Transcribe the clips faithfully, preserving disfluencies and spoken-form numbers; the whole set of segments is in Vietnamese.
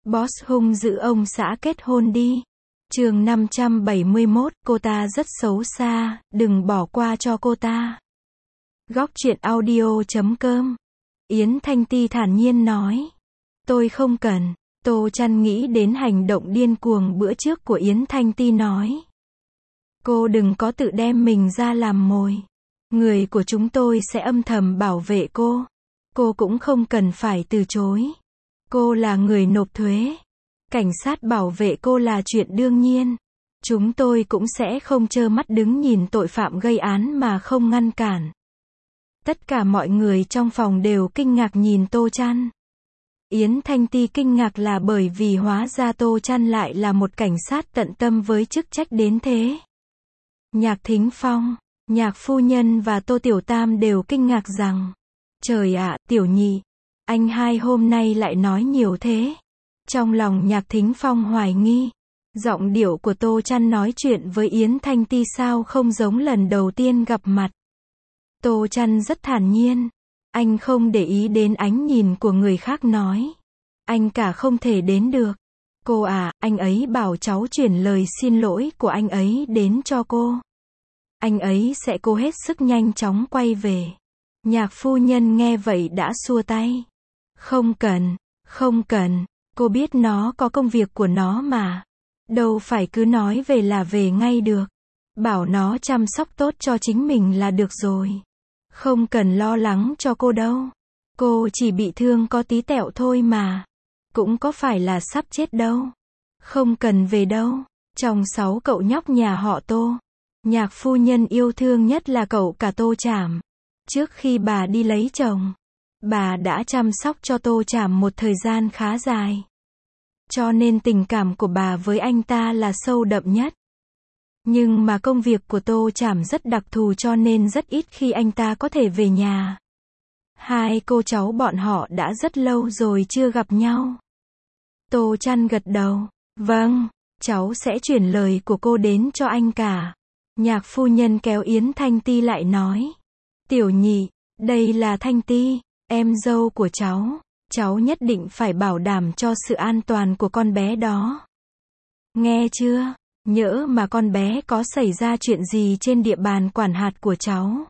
Boss hung dữ ông xã kết hôn đi. Chương năm trăm bảy mươi mốt, cô ta rất xấu xa, đừng bỏ qua cho cô ta. Góc truyện audio chấm com. Yến Thanh Ti thản nhiên nói. Tôi không cần. Tô Trăn nghĩ đến hành động điên cuồng bữa trước của Yến Thanh Ti nói. Cô đừng có tự đem mình ra làm mồi. Người của chúng tôi sẽ âm thầm bảo vệ cô. Cô cũng không cần phải từ chối. Cô là người nộp thuế. Cảnh sát bảo vệ cô là chuyện đương nhiên. Chúng tôi cũng sẽ không trơ mắt đứng nhìn tội phạm gây án mà không ngăn cản. Tất cả mọi người trong phòng đều kinh ngạc nhìn Tô Trăn. Yến Thanh Ti kinh ngạc là bởi vì hóa ra Tô Trăn lại là một cảnh sát tận tâm với chức trách đến thế. Nhạc Thính Phong, Nhạc phu nhân và Tô Tiểu Tam đều kinh ngạc rằng, trời ạ, Tiểu Nhị, anh hai hôm nay lại nói nhiều thế. Trong lòng Nhạc Thính Phong hoài nghi, giọng điệu của Tô Trăn nói chuyện với Yến Thanh Ti sao không giống lần đầu tiên gặp mặt. Tô Trăn rất thản nhiên, anh không để ý đến ánh nhìn của người khác nói. Anh cả không thể đến được. Cô à, anh ấy bảo cháu chuyển lời xin lỗi của anh ấy đến cho cô. Anh ấy sẽ cố hết sức nhanh chóng quay về. Nhạc phu nhân nghe vậy đã xua tay. Không cần, không cần, cô biết nó có công việc của nó mà. Đâu phải cứ nói về là về ngay được. Bảo nó chăm sóc tốt cho chính mình là được rồi. Không cần lo lắng cho cô đâu. Cô chỉ bị thương có tí tẹo thôi mà. Cũng có phải là sắp chết đâu. Không cần về đâu. Trong sáu cậu nhóc nhà họ Tô, Nhạc phu nhân yêu thương nhất là cậu cả Tô Trảm. Trước khi bà đi lấy chồng, bà đã chăm sóc cho Tô Trảm một thời gian khá dài. Cho nên tình cảm của bà với anh ta là sâu đậm nhất. Nhưng mà công việc của Tô Trảm rất đặc thù cho nên rất ít khi anh ta có thể về nhà. Hai cô cháu bọn họ đã rất lâu rồi chưa gặp nhau. Tô Trăn gật đầu. Vâng, cháu sẽ chuyển lời của cô đến cho anh cả. Nhạc phu nhân kéo Yến Thanh Ti lại nói. Tiểu Nhị, đây là Thanh Ti, em dâu của cháu. Cháu nhất định phải bảo đảm cho sự an toàn của con bé đó. Nghe chưa? Nhỡ mà con bé có xảy ra chuyện gì trên địa bàn quản hạt của cháu,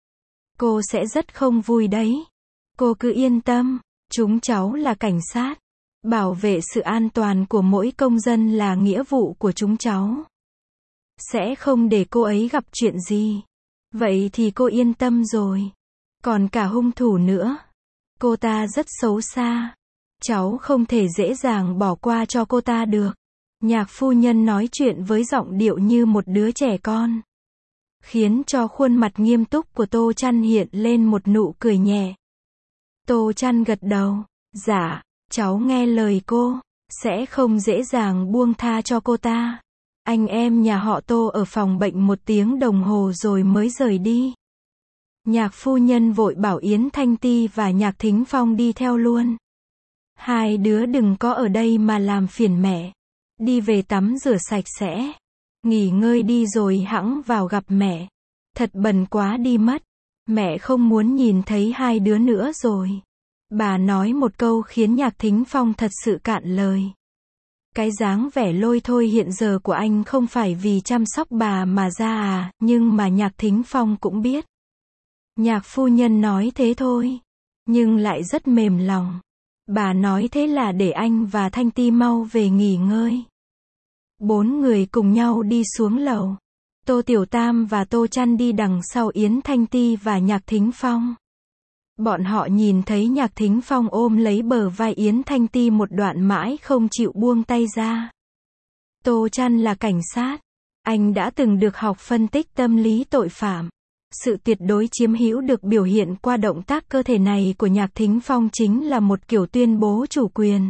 cô sẽ rất không vui đấy. Cô cứ yên tâm, chúng cháu là cảnh sát. Bảo vệ sự an toàn của mỗi công dân là nghĩa vụ của chúng cháu. Sẽ không để cô ấy gặp chuyện gì. Vậy thì cô yên tâm rồi. Còn cả hung thủ nữa. Cô ta rất xấu xa. Cháu không thể dễ dàng bỏ qua cho cô ta được. Nhạc phu nhân nói chuyện với giọng điệu như một đứa trẻ con. Khiến cho khuôn mặt nghiêm túc của Tô Trăn hiện lên một nụ cười nhẹ. Tô Trăn gật đầu. Dạ, cháu nghe lời cô. Sẽ không dễ dàng buông tha cho cô ta. Anh em nhà họ Tô ở phòng bệnh một tiếng đồng hồ rồi mới rời đi. Nhạc phu nhân vội bảo Yến Thanh Ti và Nhạc Thính Phong đi theo luôn. Hai đứa đừng có ở đây mà làm phiền mẹ. Đi về tắm rửa sạch sẽ. Nghỉ ngơi đi rồi hẵng vào gặp mẹ. Thật bần quá đi mất. Mẹ không muốn nhìn thấy hai đứa nữa rồi. Bà nói một câu khiến Nhạc Thính Phong thật sự cạn lời. Cái dáng vẻ lôi thôi hiện giờ của anh không phải vì chăm sóc bà mà ra à, nhưng mà Nhạc Thính Phong cũng biết. Nhạc phu nhân nói thế thôi, nhưng lại rất mềm lòng. Bà nói thế là để anh và Thanh Ti mau về nghỉ ngơi. Bốn người cùng nhau đi xuống lầu. Tô Tiểu Tam và Tô Trăn đi đằng sau Yến Thanh Ti và Nhạc Thính Phong. Bọn họ nhìn thấy Nhạc Thính Phong ôm lấy bờ vai Yến Thanh Ti một đoạn mãi không chịu buông tay ra. Tô Trăn là cảnh sát. Anh đã từng được học phân tích tâm lý tội phạm. Sự tuyệt đối chiếm hữu được biểu hiện qua động tác cơ thể này của Nhạc Thính Phong chính là một kiểu tuyên bố chủ quyền.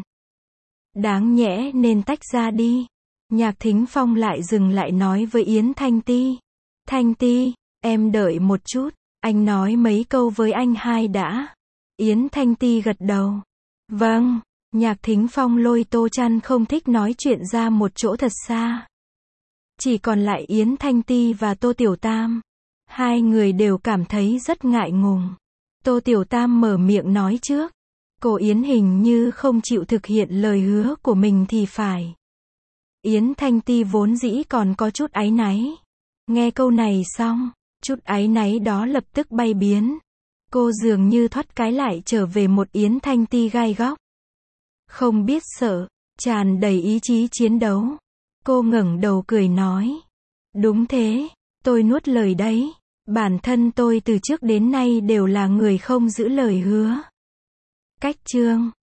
Đáng nhẽ nên tách ra đi. Nhạc Thính Phong lại dừng lại nói với Yến Thanh Ti. Thanh Ti, em đợi một chút. Anh nói mấy câu với anh hai đã. Yến Thanh Ti gật đầu. Vâng. Nhạc Thính Phong lôi Tô Trăn không thích nói chuyện ra một chỗ thật xa. Chỉ còn lại Yến Thanh Ti và Tô Tiểu Tam. Hai người đều cảm thấy rất ngại ngùng. Tô Tiểu Tam mở miệng nói trước. Cô Yến hình như không chịu thực hiện lời hứa của mình thì phải. Yến Thanh Ti vốn dĩ còn có chút áy náy. Nghe câu này xong, chút áy náy đó lập tức bay biến. Cô dường như thoát cái lại trở về một Yến Thanh Ti gai góc. Không biết sợ, tràn đầy ý chí chiến đấu. Cô ngẩng đầu cười nói. Đúng thế, tôi nuốt lời đấy. Bản thân tôi từ trước đến nay đều là người không giữ lời hứa. Cách chương